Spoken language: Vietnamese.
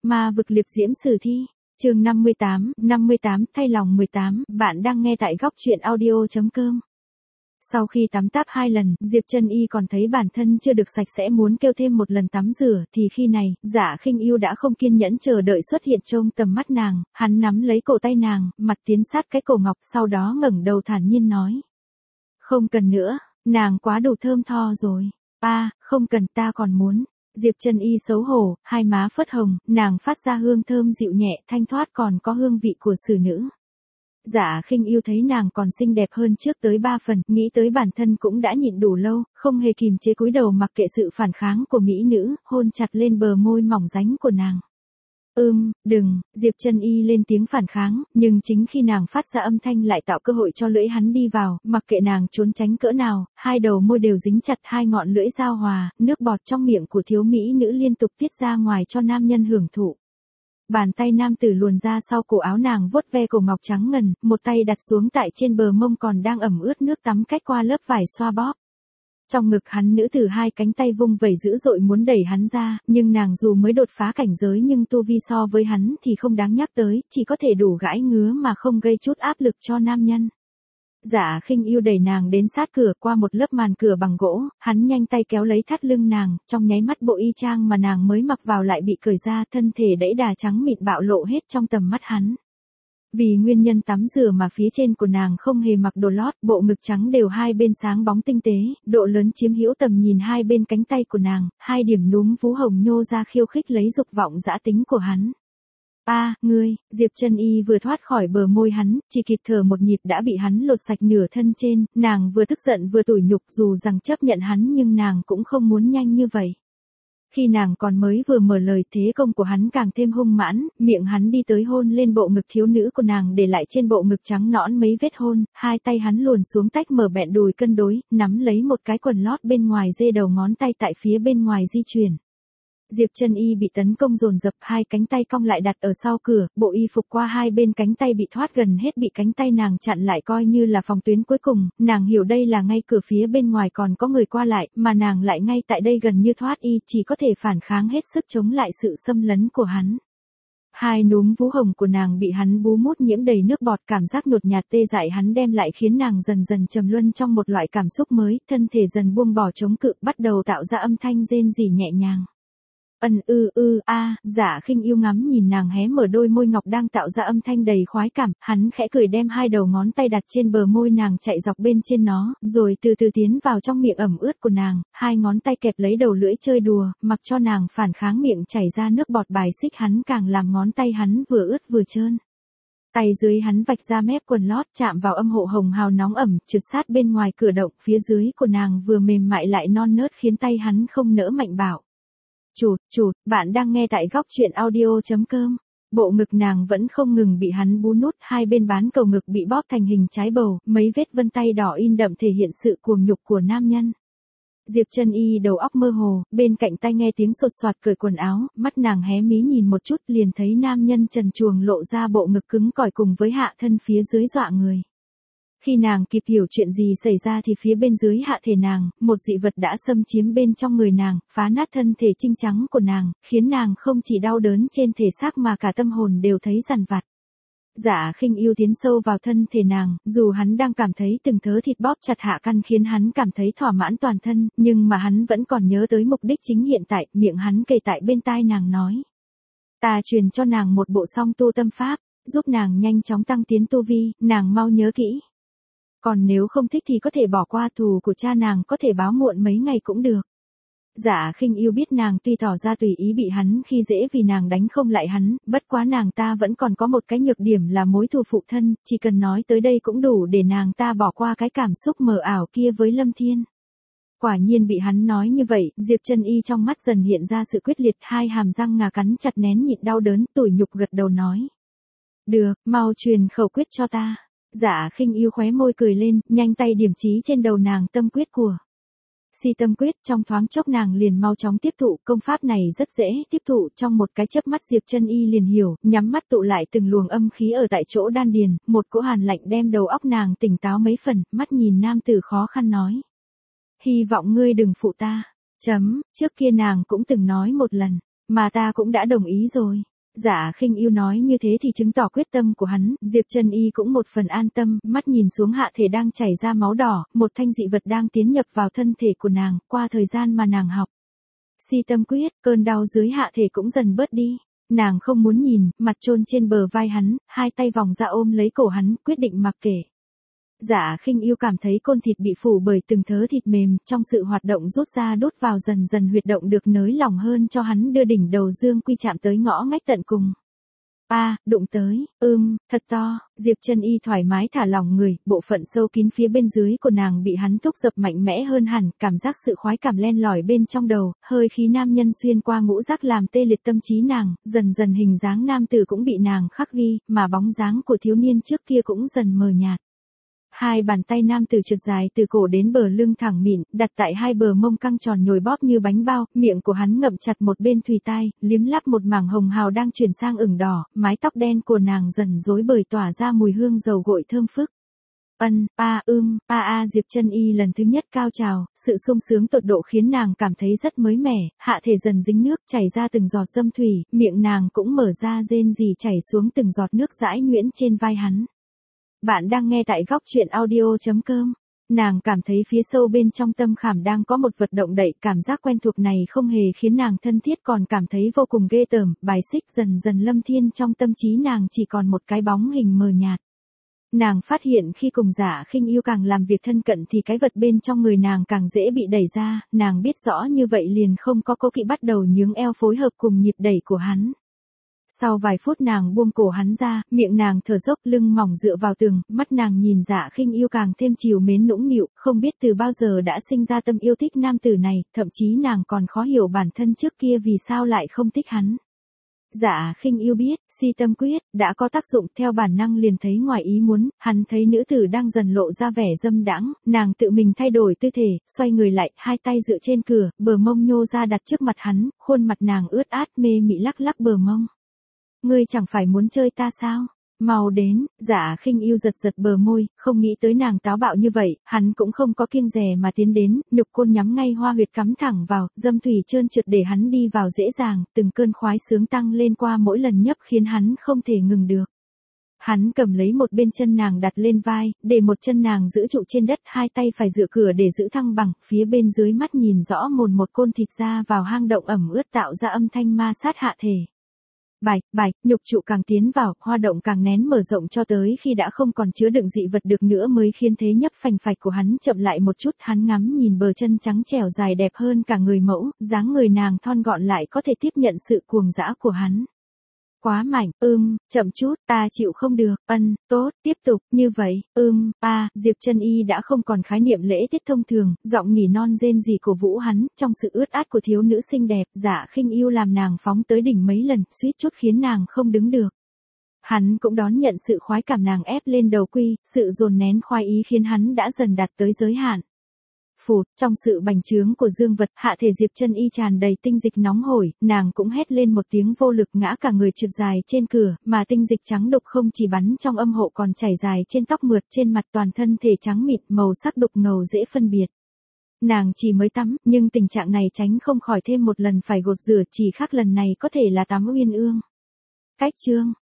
Ma vực liệp diễm sử thi. Chương 58, thay lòng 18, bạn đang nghe tại góc truyện audio.com. Sau khi tắm táp 2 lần, Diệp Chân Y còn thấy bản thân chưa được sạch sẽ muốn kêu thêm một lần tắm rửa, thì khi này, Dạ Khinh Ưu đã không kiên nhẫn chờ đợi xuất hiện trong tầm mắt nàng, hắn nắm lấy cổ tay nàng, mặt tiến sát cái cổ ngọc, sau đó ngẩng đầu thản nhiên nói: "Không cần nữa, nàng quá đủ thơm tho rồi." Không cần, ta còn muốn." Diệp Chân Y xấu hổ, hai má phớt hồng, nàng phát ra hương thơm dịu nhẹ, thanh thoát còn có hương vị của xử nữ. Dạ Khinh Ưu thấy nàng còn xinh đẹp hơn trước tới 3 phần, nghĩ tới bản thân cũng đã nhịn đủ lâu, không hề kìm chế cúi đầu mặc kệ sự phản kháng của mỹ nữ, hôn chặt lên bờ môi mỏng ránh của nàng. Đừng, Diệp Chân Y lên tiếng phản kháng, nhưng chính khi nàng phát ra âm thanh lại tạo cơ hội cho lưỡi hắn đi vào, mặc kệ nàng trốn tránh cỡ nào, hai đầu môi đều dính chặt, hai ngọn lưỡi giao hòa, nước bọt trong miệng của thiếu mỹ nữ liên tục tiết ra ngoài cho nam nhân hưởng thụ. Bàn tay nam tử luồn ra sau cổ áo nàng vuốt ve cổ ngọc trắng ngần, một tay đặt xuống tại trên bờ mông còn đang ẩm ướt nước tắm cách qua lớp vải xoa bóp. Trong ngực hắn nữ tử hai cánh tay vung vẩy dữ dội muốn đẩy hắn ra, nhưng nàng dù mới đột phá cảnh giới nhưng tu vi so với hắn thì không đáng nhắc tới, chỉ có thể đủ gãi ngứa mà không gây chút áp lực cho nam nhân. Dạ Khinh Ưu đẩy nàng đến sát cửa qua một lớp màn cửa bằng gỗ, hắn nhanh tay kéo lấy thắt lưng nàng, trong nháy mắt bộ y trang mà nàng mới mặc vào lại bị cởi ra, thân thể đẫy đà trắng mịn bạo lộ hết trong tầm mắt hắn. Vì nguyên nhân tắm rửa mà phía trên của nàng không hề mặc đồ lót, bộ ngực trắng đều hai bên sáng bóng tinh tế, độ lớn chiếm hữu tầm nhìn hai bên cánh tay của nàng, hai điểm núm vú hồng nhô ra khiêu khích lấy dục vọng dã tính của hắn. Ngươi, Diệp Chân Y vừa thoát khỏi bờ môi hắn, chỉ kịp thở một nhịp đã bị hắn lột sạch nửa thân trên, nàng vừa tức giận vừa tủi nhục, dù rằng chấp nhận hắn nhưng nàng cũng không muốn nhanh như vậy. Khi nàng còn mới vừa mở lời, thế công của hắn càng thêm hung mãn, miệng hắn đi tới hôn lên bộ ngực thiếu nữ của nàng, để lại trên bộ ngực trắng nõn mấy vết hôn, hai tay hắn luồn xuống tách mở bẹn đùi cân đối, nắm lấy một cái quần lót bên ngoài dê đầu ngón tay tại phía bên ngoài di chuyển. Diệp Chân Y bị tấn công dồn dập, hai cánh tay cong lại đặt ở sau cửa, bộ y phục qua hai bên cánh tay bị thoát gần hết bị cánh tay nàng chặn lại coi như là phòng tuyến cuối cùng, nàng hiểu đây là ngay cửa phía bên ngoài còn có người qua lại, mà nàng lại ngay tại đây gần như thoát y, chỉ có thể phản kháng hết sức chống lại sự xâm lấn của hắn. Hai núm vú hồng của nàng bị hắn bú mút nhiễm đầy nước bọt, cảm giác nhột nhạt tê dại hắn đem lại khiến nàng dần dần trầm luân trong một loại cảm xúc mới, thân thể dần buông bỏ chống cự, bắt đầu tạo ra âm thanh rên rỉ nhẹ nhàng. Dạ Khinh Ưu ngắm nhìn nàng hé mở đôi môi ngọc đang tạo ra âm thanh đầy khoái cảm, hắn khẽ cười đem hai đầu ngón tay đặt trên bờ môi nàng chạy dọc bên trên nó, rồi từ từ tiến vào trong miệng ẩm ướt của nàng, hai ngón tay kẹp lấy đầu lưỡi chơi đùa, mặc cho nàng phản kháng, miệng chảy ra nước bọt bài xích hắn, càng làm ngón tay hắn vừa ướt vừa trơn. Tay dưới hắn vạch ra mép quần lót chạm vào âm hộ hồng hào nóng ẩm, trượt sát bên ngoài cửa động, phía dưới của nàng vừa mềm mại lại non nớt khiến tay hắn không nỡ mạnh bạo. Bạn đang nghe tại góc truyện audio.com. Bộ ngực nàng vẫn không ngừng bị hắn bú nút, hai bên bán cầu ngực bị bóp thành hình trái bầu, mấy vết vân tay đỏ in đậm thể hiện sự cuồng nhục của nam nhân. Diệp Chân Y đầu óc mơ hồ, bên cạnh tai nghe tiếng sột soạt cởi quần áo, mắt nàng hé mí nhìn một chút liền thấy nam nhân trần truồng lộ ra bộ ngực cứng cỏi cùng với hạ thân phía dưới dọa người. Khi nàng kịp hiểu chuyện gì xảy ra thì phía bên dưới hạ thể nàng, một dị vật đã xâm chiếm bên trong người nàng, phá nát thân thể trinh trắng của nàng, khiến nàng không chỉ đau đớn trên thể xác mà cả tâm hồn đều thấy dằn vặt. Dạ Khinh Ưu tiến sâu vào thân thể nàng, dù hắn đang cảm thấy từng thớ thịt bóp chặt hạ căn khiến hắn cảm thấy thỏa mãn toàn thân, nhưng mà hắn vẫn còn nhớ tới mục đích chính hiện tại, miệng hắn kề tại bên tai nàng nói. Ta truyền cho nàng một bộ song tu tâm pháp, giúp nàng nhanh chóng tăng tiến tu vi, nàng mau nhớ kỹ. Còn nếu không thích thì có thể bỏ qua, thù của cha nàng có thể báo muộn mấy ngày cũng được. Dạ Khinh Ưu biết nàng tuy tỏ ra tùy ý bị hắn khi dễ vì nàng đánh không lại hắn, bất quá nàng ta vẫn còn có một cái nhược điểm là mối thù phụ thân, chỉ cần nói tới đây cũng đủ để nàng ta bỏ qua cái cảm xúc mờ ảo kia với Lâm Thiên. Quả nhiên bị hắn nói như vậy, Diệp Chân Y trong mắt dần hiện ra sự quyết liệt, hai hàm răng ngà cắn chặt nén nhịn đau đớn, tủi nhục gật đầu nói. Được, mau truyền khẩu quyết cho ta. Dạ Khinh Ưu khóe môi cười lên, nhanh tay điểm chí trên đầu nàng tâm quyết của Si tâm quyết, trong thoáng chốc nàng liền mau chóng tiếp thụ, công pháp này rất dễ tiếp thụ, trong một cái chớp mắt Diệp Chân Y liền hiểu, nhắm mắt tụ lại từng luồng âm khí ở tại chỗ đan điền, một cỗ hàn lạnh đem đầu óc nàng tỉnh táo mấy phần, mắt nhìn nam tử khó khăn nói. Hy vọng ngươi đừng phụ ta. Trước kia nàng cũng từng nói một lần, mà ta cũng đã đồng ý rồi. Dạ Khinh Yêu nói như thế thì chứng tỏ quyết tâm của hắn, Diệp Trân Y cũng một phần an tâm, mắt nhìn xuống hạ thể đang chảy ra máu đỏ, một thanh dị vật đang tiến nhập vào thân thể của nàng, qua thời gian mà nàng học. Si tâm quyết, cơn đau dưới hạ thể cũng dần bớt đi. Nàng không muốn nhìn, mặt chôn trên bờ vai hắn, hai tay vòng ra ôm lấy cổ hắn, quyết định mặc kệ. Dạ Khinh Yêu cảm thấy côn thịt bị phủ bởi từng thớ thịt mềm, trong sự hoạt động rút ra đút vào dần dần huyệt động được nới lỏng hơn cho hắn đưa đỉnh đầu dương quy chạm tới ngõ ngách tận cùng. Đụng tới, thật to, Diệp Trân Y thoải mái thả lỏng người, bộ phận sâu kín phía bên dưới của nàng bị hắn thúc giục mạnh mẽ hơn hẳn, cảm giác sự khoái cảm len lỏi bên trong đầu, hơi khí nam nhân xuyên qua ngũ giác làm tê liệt tâm trí nàng, dần dần hình dáng nam tử cũng bị nàng khắc ghi, mà bóng dáng của thiếu niên trước kia cũng dần mờ nhạt. Hai bàn tay nam tử trượt dài từ cổ đến bờ lưng thẳng mịn, đặt tại hai bờ mông căng tròn nhồi bóp như bánh bao, miệng của hắn ngậm chặt một bên thùy tai, liếm láp một mảng hồng hào đang chuyển sang ửng đỏ, mái tóc đen của nàng dần rối bời tỏa ra mùi hương dầu gội thơm phức. Diệp Trân Y lần thứ nhất cao trào, sự sung sướng tột độ khiến nàng cảm thấy rất mới mẻ, hạ thể dần dính nước chảy ra từng giọt dâm thủy, miệng nàng cũng mở ra rên rỉ chảy xuống từng giọt nước dãi nhuyễn trên vai hắn. Bạn đang nghe tại góc truyện audio.com. Nàng cảm thấy phía sâu bên trong tâm khảm đang có một vật động đậy, cảm giác quen thuộc này không hề khiến nàng thân thiết còn cảm thấy vô cùng ghê tởm, bài xích dần dần lâm thiên trong tâm trí nàng chỉ còn một cái bóng hình mờ nhạt. Nàng phát hiện khi cùng Dạ Khinh Yêu càng làm việc thân cận thì cái vật bên trong người nàng càng dễ bị đẩy ra, nàng biết rõ như vậy liền không có cố kỵ bắt đầu nhướng eo phối hợp cùng nhịp đẩy của hắn. Sau vài phút nàng buông cổ hắn ra, miệng nàng thở dốc, lưng mỏng dựa vào tường, mắt nàng nhìn Dạ Khinh Yêu càng thêm trìu mến nũng nịu, không biết từ bao giờ đã sinh ra tâm yêu thích nam tử này, thậm chí nàng còn khó hiểu bản thân trước kia vì sao lại không thích hắn. Dạ Khinh Yêu biết, si tâm quyết, đã có tác dụng, theo bản năng liền thấy ngoài ý muốn, hắn thấy nữ tử đang dần lộ ra vẻ dâm đãng, nàng tự mình thay đổi tư thể, xoay người lại, hai tay dựa trên cửa, bờ mông nhô ra đặt trước mặt hắn, khuôn mặt nàng ướt át mê mị lắc lắc bờ mông. Ngươi chẳng phải muốn chơi ta sao? Mau đến, Dạ Khinh Yêu giật giật bờ môi, không nghĩ tới nàng táo bạo như vậy, hắn cũng không có kiêng dè mà tiến đến, nhục côn nhắm ngay hoa huyệt cắm thẳng vào, dâm thủy trơn trượt để hắn đi vào dễ dàng, từng cơn khoái sướng tăng lên qua mỗi lần nhấp khiến hắn không thể ngừng được. Hắn cầm lấy một bên chân nàng đặt lên vai, để một chân nàng giữ trụ trên đất, hai tay phải dựa cửa để giữ thăng bằng, phía bên dưới mắt nhìn rõ một côn thịt ra vào hang động ẩm ướt tạo ra âm thanh ma sát hạ thể. Bạch, nhục trụ càng tiến vào, hoa động càng nén mở rộng cho tới khi đã không còn chứa đựng dị vật được nữa mới khiến thế nhấp phành phạch của hắn chậm lại một chút, hắn ngắm nhìn bờ chân trắng trẻo dài đẹp hơn cả người mẫu, dáng người nàng thon gọn lại có thể tiếp nhận sự cuồng dã của hắn. Quá mạnh, chậm chút, ta chịu không được, tốt, tiếp tục, như vậy, Diệp Trân Y đã không còn khái niệm lễ tiết thông thường, giọng nỉ non rên rỉ cổ vũ hắn, trong sự ướt át của thiếu nữ xinh đẹp, Dạ Khinh Yêu làm nàng phóng tới đỉnh mấy lần, suýt chút khiến nàng không đứng được. Hắn cũng đón nhận sự khoái cảm nàng ép lên đầu quy, sự dồn nén khoái ý khiến hắn đã dần đạt tới giới hạn. Phụt, trong sự bành trướng của dương vật, hạ thể Diệp Trân Y tràn đầy tinh dịch nóng hổi, nàng cũng hét lên một tiếng vô lực ngã cả người trượt dài trên cửa, mà tinh dịch trắng đục không chỉ bắn trong âm hộ còn chảy dài trên tóc mượt trên mặt, toàn thân thể trắng mịn, màu sắc đục ngầu dễ phân biệt. Nàng chỉ mới tắm, nhưng tình trạng này tránh không khỏi thêm một lần phải gột rửa, chỉ khác lần này có thể là tắm uyên ương. Cách chương